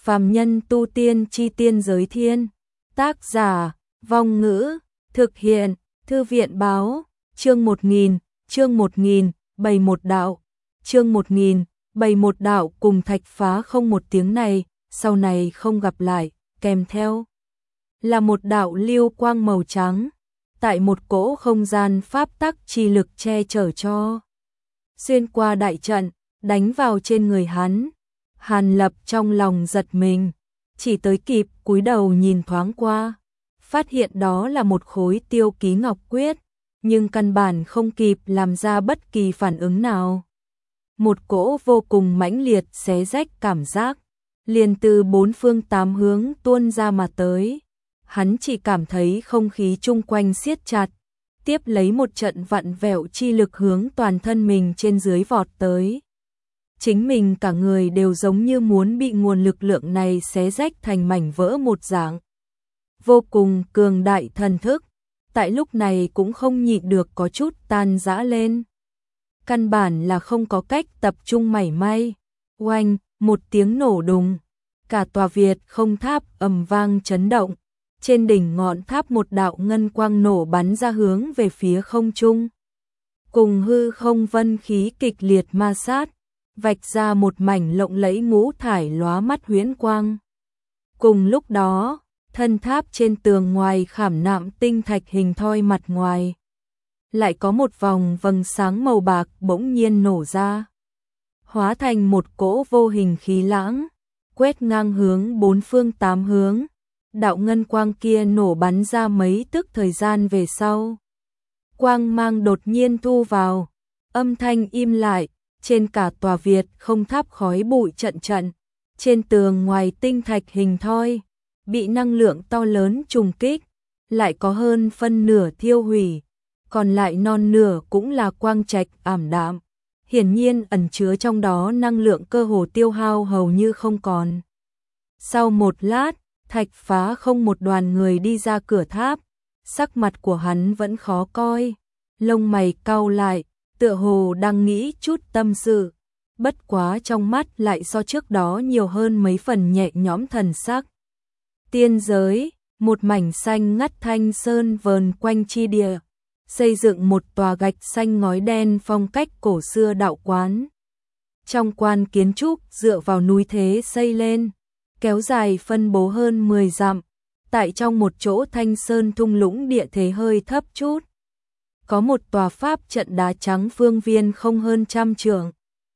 Phàm nhân tu tiên chi tiên giới thiên. Tác giả, Vong Ngữ, thực hiện, Thư viện báo, chương 1000, bày một đạo, chương 1000, bày một đạo cùng Thạch Phá không một tiếng này, sau này không gặp lại, kèm theo là một đạo lưu quang màu trắng, tại một cỗ không gian pháp tắc chi lực che chở cho. Xuyên qua đại trận, đánh vào trên người hắn. Hàn Lập trong lòng giật mình, chỉ tới kịp cúi đầu nhìn thoáng qua, phát hiện đó là một khối Tiêu Ký Ngọc Quyết, nhưng căn bản không kịp làm ra bất kỳ phản ứng nào. Một cỗ vô cùng mãnh liệt xé rách cảm giác, liền từ bốn phương tám hướng tuôn ra mà tới. Hắn chỉ cảm thấy không khí chung quanh siết chặt, tiếp lấy một trận vặn vẹo chi lực hướng toàn thân mình trên dưới vọt tới. Chính mình cả người đều giống như muốn bị nguồn lực lượng này xé rách thành mảnh vỡ một dạng. Vô cùng cường đại thần thức, tại lúc này cũng không nhịn được có chút tan rã lên. Căn bản là không có cách tập trung mảy may. Oanh, một tiếng nổ đùng, cả tòa Việt không tháp ầm vang chấn động. Trên đỉnh ngọn tháp một đạo ngân quang nổ bắn ra hướng về phía không trung. Cùng hư không vân khí kịch liệt ma sát, vạch ra một mảnh lộng lẫy ngũ thải lóa mắt huyễn quang. Cùng lúc đó, thân tháp trên tường ngoài khảm nạm tinh thạch hình thoi mặt ngoài, lại có một vòng vầng sáng màu bạc bỗng nhiên nổ ra, hóa thành một cỗ vô hình khí lãng, quét ngang hướng bốn phương tám hướng. Đạo ngân quang kia nổ bắn ra mấy tức thời gian về sau. Quang mang đột nhiên thu vào, âm thanh im lại, trên cả tòa Việt không tháp khói bụi trận trận, trên tường ngoài tinh thạch hình thoi, bị năng lượng to lớn trùng kích, lại có hơn phân nửa thiêu hủy, còn lại non nửa cũng là quang trạch ảm đạm, hiển nhiên ẩn chứa trong đó năng lượng cơ hồ tiêu hao hầu như không còn. Sau một lát, Thạch Phá không một đoàn người đi ra cửa tháp, sắc mặt của hắn vẫn khó coi, lông mày cau lại, tựa hồ đang nghĩ chút tâm sự, bất quá trong mắt lại so trước đó nhiều hơn mấy phần nhẹ nhõm thần sắc. Tiên giới, một mảnh xanh ngắt thanh sơn vờn quanh chi địa, xây dựng một tòa gạch xanh ngói đen phong cách cổ xưa đạo quán. Trong quan kiến trúc dựa vào núi thế xây lên, kéo dài phân bố hơn 10 dặm, tại trong một chỗ thanh sơn thung lũng địa thế hơi thấp chút. Có một tòa pháp trận đá trắng phương viên không hơn 100 trượng.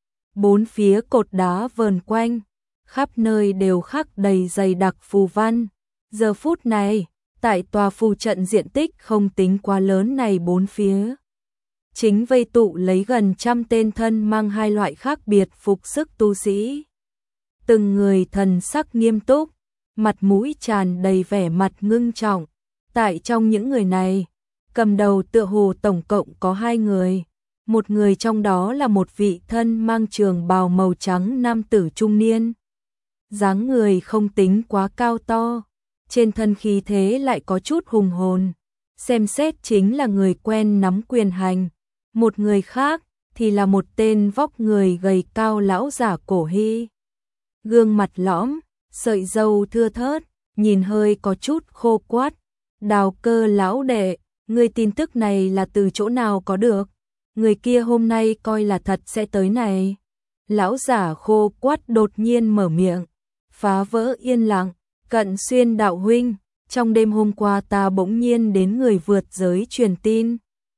Bốn phía cột đá vờn quanh, khắp nơi đều khắc đầy dày đặc phù văn. Giờ phút này, tại tòa phù trận diện tích không tính quá lớn này bốn phía, chính vây tụ lấy gần 100 tên thân mang hai loại khác biệt phục sức tu sĩ. Từng người thần sắc nghiêm túc, mặt mũi tràn đầy vẻ mặt ngưng trọng. Tại trong những người này, cầm đầu tựa hồ tổng cộng có 2 người. Một người trong đó là một vị thân mang trường bào màu trắng nam tử trung niên. Dáng người không tính quá cao to, trên thân khí thế lại có chút hùng hồn. Xem xét chính là người quen nắm quyền hành. Một người khác thì là một tên vóc người gầy cao lão giả cổ hy. Gương mặt lõm, sợi râu thưa thớt, nhìn hơi có chút khô quắt. Đào Cơ lão đệ, người tin tức này là từ chỗ nào có được? Người kia hôm nay coi là thật sẽ tới này. Lão giả khô quắt đột nhiên mở miệng, phá vỡ yên lặng. Cận Xuyên đạo huynh, trong đêm hôm qua ta bỗng nhiên đến người vượt giới truyền tin,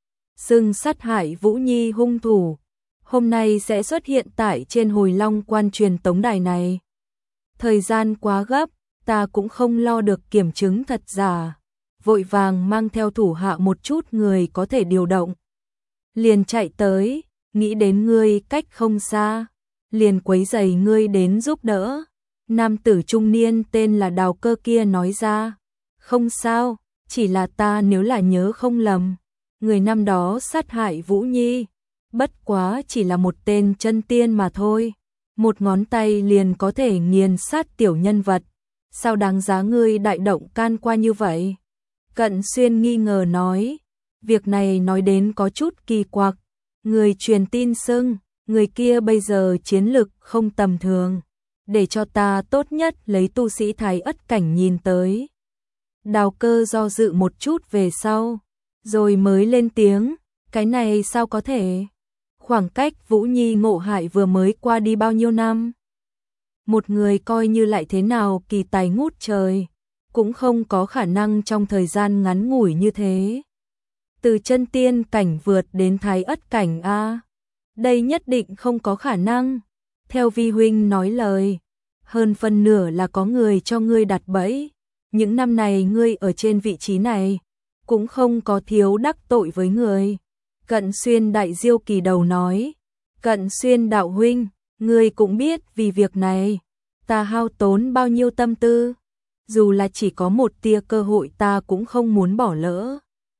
xưng sát hại Vũ Nhi hung thủ, hôm nay sẽ xuất hiện tại trên Hồi Long quan truyền tống đài này. Thời gian quá gấp, ta cũng không lo được kiểm chứng thật giả, vội vàng mang theo thủ hạ một chút người có thể điều động. Liền chạy tới, nghĩ đến ngươi cách không xa, liền quấy rầy ngươi đến giúp đỡ. Nam tử trung niên tên là Đào Cơ kia nói ra, không sao, chỉ là ta nếu là nhớ không lầm, người năm đó sát hại Vũ Nhi, bất quá chỉ là một tên chân tiên mà thôi, một ngón tay liền có thể nghiền sát tiểu nhân vật, sao đáng giá ngươi đại động can qua như vậy? Cận Xuyên nghi ngờ nói, việc này nói đến có chút kỳ quặc, người truyền tin xưng, người kia bây giờ chiến lực không tầm thường. để cho ta tốt nhất lấy tu sĩ Thái Ất cảnh nhìn tới. Đào Cơ do dự một chút về sau, rồi mới lên tiếng, cái này sao có thể? Khoảng cách Vũ Nhi ngộ hại vừa mới qua đi bao nhiêu năm? Một người coi như lại thế nào kỳ tài ngút trời, cũng không có khả năng trong thời gian ngắn ngủi như thế. Từ chân tiên cảnh vượt đến Thái Ất cảnh a, đây nhất định không có khả năng. Theo vi huynh nói lời, hơn phân nửa là có người cho ngươi đặt bẫy. Những năm này ngươi ở trên vị trí này, cũng không có thiếu đắc tội với người. Cận Xuyên đại diêu kỳ đầu nói, Cận Xuyên đạo huynh, ngươi cũng biết vì việc này, ta hao tốn bao nhiêu tâm tư, dù là chỉ có một tia cơ hội ta cũng không muốn bỏ lỡ.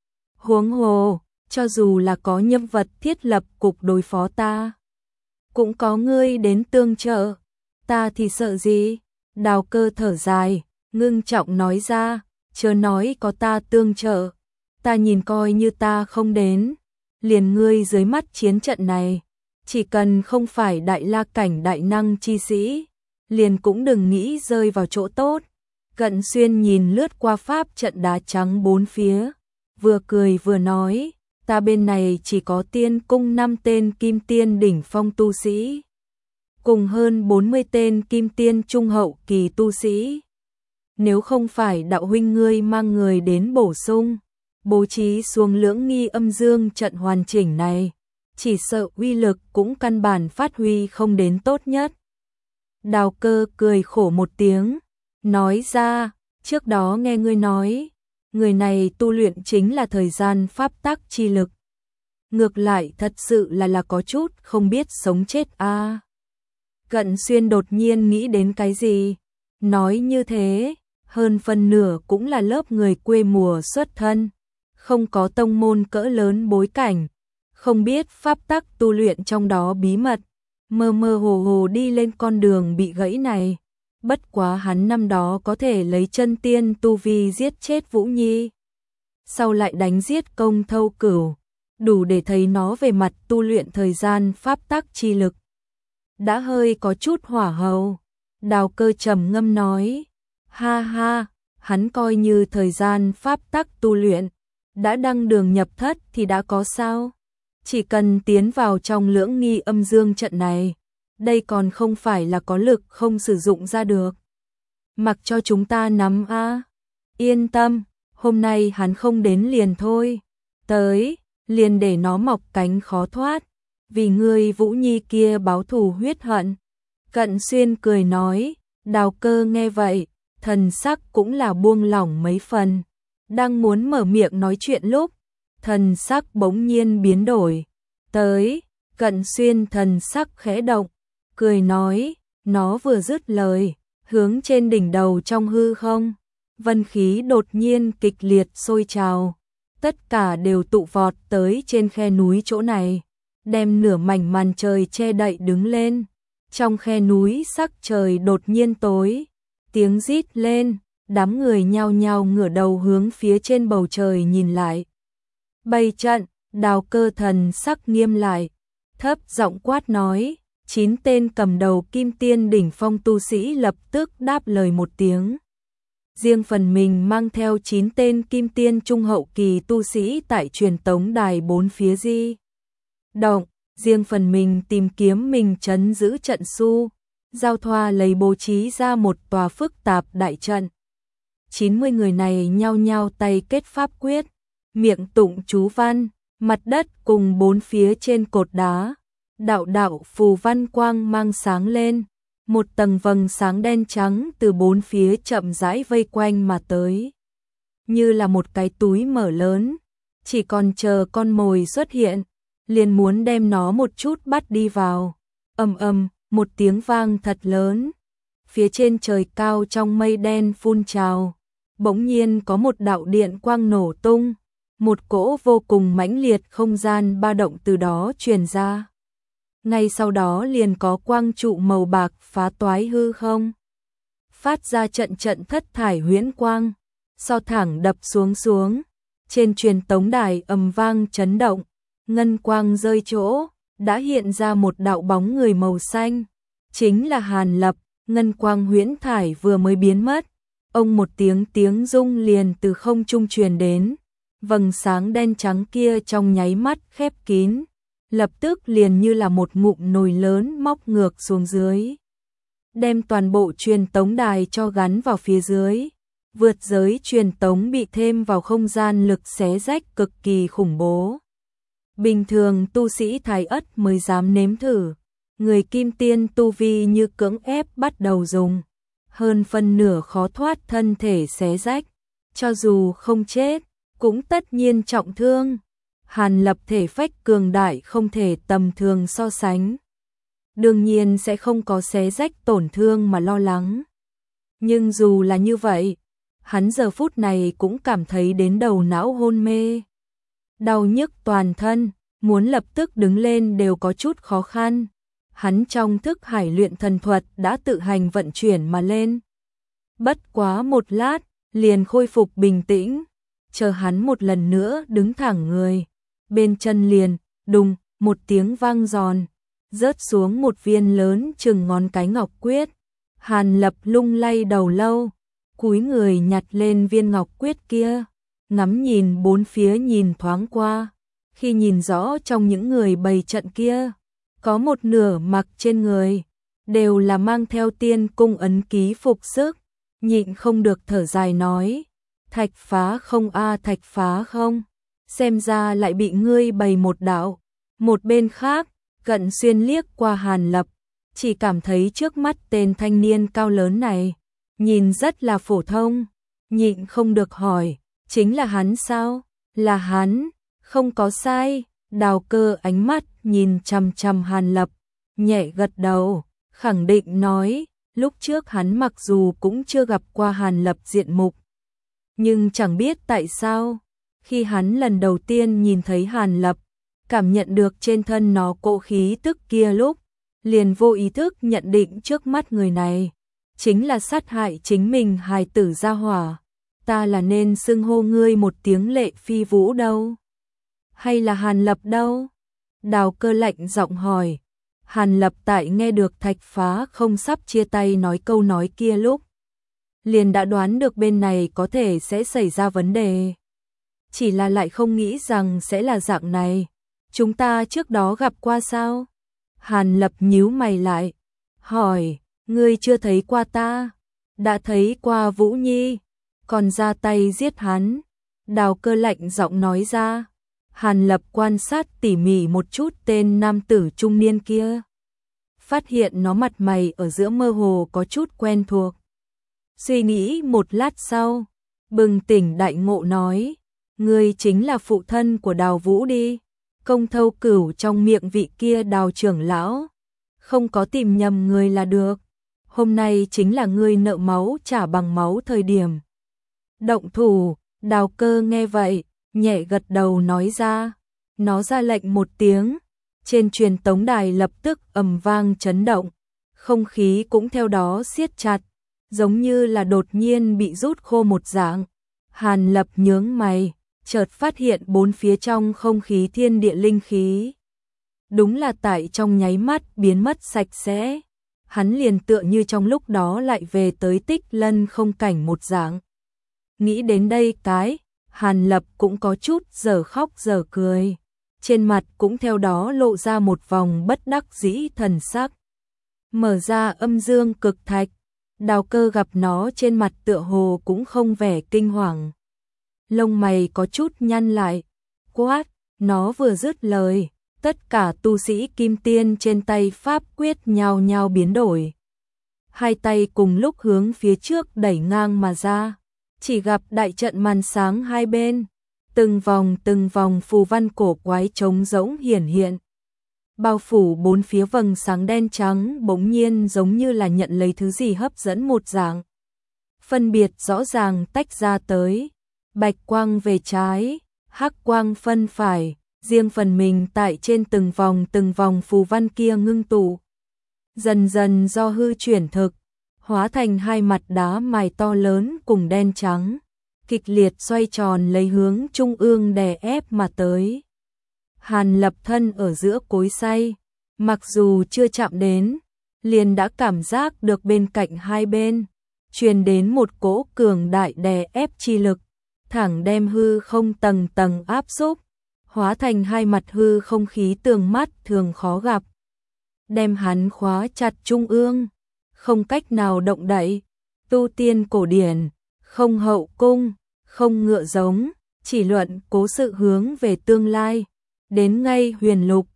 Huống hồ, cho dù là có nhân vật thiết lập cục đối phó ta, cũng có ngươi đến tương trợ, ta thì sợ gì? Đào Cơ thở dài, ngưng trọng nói ra, chớ nói có ta tương trợ, ta nhìn coi như ta không đến, liền ngươi dưới mắt chiến trận này, chỉ cần không phải đại la cảnh đại năng chi sĩ, liền cũng đừng nghĩ rơi vào chỗ tốt. Cận Xuyên nhìn lướt qua pháp trận đá trắng bốn phía, vừa cười vừa nói, ta bên này chỉ có tiên cung 5 tên kim tiên đỉnh phong tu sĩ, cùng hơn 40 tên kim tiên trung hậu kỳ tu sĩ. Nếu không phải đạo huynh ngươi mang người đến bổ sung, bố trí xuống Lưỡng Nghi Âm Dương trận hoàn chỉnh này, chỉ sợ uy lực cũng căn bản phát huy không đến tốt nhất. Đào Cơ cười khổ một tiếng, nói ra, trước đó nghe ngươi nói, người này tu luyện chính là thời gian pháp tắc chi lực. Ngược lại thật sự là có chút không biết sống chết a. Cận Xuyên đột nhiên nghĩ đến cái gì, nói như thế, hơn phân nửa cũng là lớp người quê mùa xuất thân, không có tông môn cỡ lớn bối cảnh, không biết pháp tắc tu luyện trong đó bí mật, mơ mơ hồ hồ đi lên con đường bị gãy này. Bất quá hắn năm đó có thể lấy chân tiên tu vi giết chết Vũ Nhi, sau lại đánh giết Công Thâu Cửu, đủ để thấy nó về mặt tu luyện thời gian pháp tắc chi lực đã hơi có chút hỏa hầu. Đào Cơ trầm ngâm nói, ha ha, hắn coi như thời gian pháp tắc tu luyện đã đăng đường nhập thất thì đã có sao? Chỉ cần tiến vào trong Lưỡng Nghi Âm Dương trận này, đây còn không phải là có lực không sử dụng ra được. Mặc cho chúng ta nắm a. Yên tâm, hôm nay hắn không đến liền thôi. Tới, liền để nó mọc cánh khó thoát, vì ngươi Vũ Nhi kia báo thù huyết hận. Cận Xuyên cười nói, Đào Cơ nghe vậy, thần sắc cũng là buông lỏng mấy phần. Đang muốn mở miệng nói chuyện lúc, thần sắc bỗng nhiên biến đổi. Tới, Cận Xuyên thần sắc khẽ động, cười nói, nó vừa dứt lời, hướng trên đỉnh đầu trong hư không, vân khí đột nhiên kịch liệt sôi trào, tất cả đều tụ vọt tới trên khe núi chỗ này, đem nửa mảnh màn trời che đậy đứng lên. Trong khe núi sắc trời đột nhiên tối, tiếng rít lên, đám người nhao nhao ngửa đầu hướng phía trên bầu trời nhìn lại. Bày trận, Đào Cơ thần sắc nghiêm lại, thấp giọng quát nói, 9 tên cầm đầu kim tiên đỉnh phong tu sĩ lập tức đáp lời một tiếng. Riêng phần mình mang theo 9 tên kim tiên trung hậu kỳ tu sĩ tại truyền tống đài 4 phía di động, riêng phần mình tìm kiếm mình trấn giữ trận su, giao thoa lấy bố trí ra một tòa phức tạp đại trận. 90 người này nhao nhao tay kết pháp quyết, miệng tụng chú văn, mặt đất cùng 4 phía trên cột đá, đạo đạo phù văn quang mang sáng lên, một tầng vầng sáng đen trắng từ 4 phía chậm rãi vây quanh mà tới, như là một cái túi mở lớn, chỉ còn chờ con mồi xuất hiện, liền muốn đem nó một chút bắt đi vào. Ầm ầm, một tiếng vang thật lớn, phía trên trời cao trong mây đen phun trào, bỗng nhiên có một đạo điện quang nổ tung, một cỗ vô cùng mãnh liệt không gian ba động từ đó truyền ra. Ngay sau đó liền có quang trụ màu bạc phá toái hư không, phát ra trận trận thất thải huyễn quang, so thẳng đập xuống, trên truyền tống đài ầm vang chấn động, ngân quang rơi chỗ, đã hiện ra một đạo bóng người màu xanh, chính là Hàn Lập, ngân quang huyễn thải vừa mới biến mất, ông một tiếng rung liền từ không trung truyền đến, vầng sáng đen trắng kia trong nháy mắt khép kín, lập tức liền như là một ngụm nồi lớn móc ngược xuống dưới, đem toàn bộ truyền tống đài cho gắn vào phía dưới. Vượt giới truyền tống bị thêm vào không gian lực xé rách cực kỳ khủng bố. Bình thường tu sĩ thái ất mới dám nếm thử, người kim tiên tu vi như cưỡng ép bắt đầu dùng, hơn phân nửa khó thoát thân thể xé rách, cho dù không chết, cũng tất nhiên trọng thương. Hàn Lập thể phách cường đại không thể tầm thường so sánh, đương nhiên sẽ không có xé rách tổn thương mà lo lắng. Nhưng dù là như vậy, hắn giờ phút này cũng cảm thấy đến đầu não hôn mê, đau nhức toàn thân, muốn lập tức đứng lên đều có chút khó khăn. Hắn trong thức hải luyện thần thuật đã tự hành vận chuyển mà lên. Bất quá một lát, liền khôi phục bình tĩnh, chờ hắn một lần nữa đứng thẳng người. Bên chân liền, đùng, một tiếng vang giòn, rớt xuống một viên lớn chừng ngón cái ngọc quyết. Hàn Lập lung lay đầu lâu, cúi người nhặt lên viên ngọc quyết kia, ngắm nhìn bốn phía nhìn thoáng qua. Khi nhìn rõ trong những người bày trận kia, có một nửa mặc trên người, đều là mang theo tiên cung ấn ký phục sức, nhịn không được thở dài nói, thạch phá không a thạch phá không, xem ra lại bị ngươi bày một đạo. Một bên khác, Cận Xuyên liếc qua Hàn Lập, chỉ cảm thấy trước mắt tên thanh niên cao lớn này, nhìn rất là phổ thông, nhịn không được hỏi, chính là hắn sao? Là hắn, không có sai. Đào Cơ ánh mắt nhìn chằm chằm Hàn Lập, nhẹ gật đầu, khẳng định nói, lúc trước hắn mặc dù cũng chưa gặp qua Hàn Lập diện mục, nhưng chẳng biết tại sao, khi hắn lần đầu tiên nhìn thấy Hàn Lập, cảm nhận được trên thân nó cỗ khí tức kia lúc, liền vô ý thức nhận định trước mắt người này chính là sát hại chính mình hài tử gia hỏa. Ta là nên xưng hô ngươi một tiếng Lệ Phi Vũ đâu, hay là Hàn Lập đâu? Đào Cơ lạnh giọng hỏi. Hàn Lập tại nghe được thạch phá không sắp chia tay nói câu nói kia lúc, liền đã đoán được bên này có thể sẽ xảy ra vấn đề. Chỉ là lại không nghĩ rằng sẽ là dạng này. Chúng ta trước đó gặp qua sao? Hàn Lập nhíu mày lại, hỏi, ngươi chưa thấy qua ta? Đã thấy qua Vũ Nhi, còn ra tay giết hắn. Đào Cơ lạnh giọng nói ra. Hàn Lập quan sát tỉ mỉ một chút tên nam tử trung niên kia, phát hiện nó mặt mày ở giữa mơ hồ có chút quen thuộc. Suy nghĩ một lát sau, bừng tỉnh đại ngộ nói, ngươi chính là phụ thân của Đào Vũ đi, Công Thâu Cửu trong miệng vị kia Đào trưởng lão, không có tìm nhầm người là được. Hôm nay chính là ngươi nợ máu trả bằng máu thời điểm động thủ. Đào Cơ nghe vậy, nhẹ gật đầu nói ra. Nó ra lệnh một tiếng, trên truyền tống đài lập tức ầm vang chấn động, không khí cũng theo đó siết chặt, giống như là đột nhiên bị rút khô một dạng. Hàn Lập nhướng mày, chợt phát hiện bốn phía trong không khí thiên địa linh khí, đúng là tại trong nháy mắt biến mất sạch sẽ. Hắn liền tựa như trong lúc đó lại về tới Tích Lân không cảnh một dạng. Nghĩ đến đây cái, Hàn Lập cũng có chút dở khóc dở cười, trên mặt cũng theo đó lộ ra một vòng bất đắc dĩ thần sắc. Mở ra âm dương cực thạch, Đào Cơ gặp nó trên mặt tựa hồ cũng không vẻ kinh hoàng. Lông mày có chút nhăn lại, quát, nó vừa dứt lời, tất cả tu sĩ kim tiên trên tay pháp quyết nhao nhao biến đổi. Hai tay cùng lúc hướng phía trước đẩy ngang mà ra, chỉ gặp đại trận màn sáng hai bên, từng vòng phù văn cổ quái trống rỗng hiển hiện. Bao phủ bốn phía vầng sáng đen trắng bỗng nhiên giống như là nhận lấy thứ gì hấp dẫn một dạng. Phân biệt rõ ràng tách ra tới, bạch quang về trái, hắc quang phân phải, riêng phần mình tại trên từng vòng phù văn kia ngưng tụ. Dần dần do hư chuyển thực, hóa thành hai mặt đá mài to lớn cùng đen trắng, kịch liệt xoay tròn lấy hướng trung ương đè ép mà tới. Hàn Lập thân ở giữa cối xay, mặc dù chưa chạm đến, liền đã cảm giác được bên cạnh hai bên truyền đến một cỗ cường đại đè ép chi lực, thẳng đem hư không tầng tầng áp xúc, hóa thành hai mặt hư không khí tường mắt thường khó gặp, đem hắn khóa chặt trung ương, không cách nào động đậy. Tu tiên cổ điển, không hậu cung, không ngựa giống, chỉ luận cố sự hướng về tương lai, đến ngay huyền lục,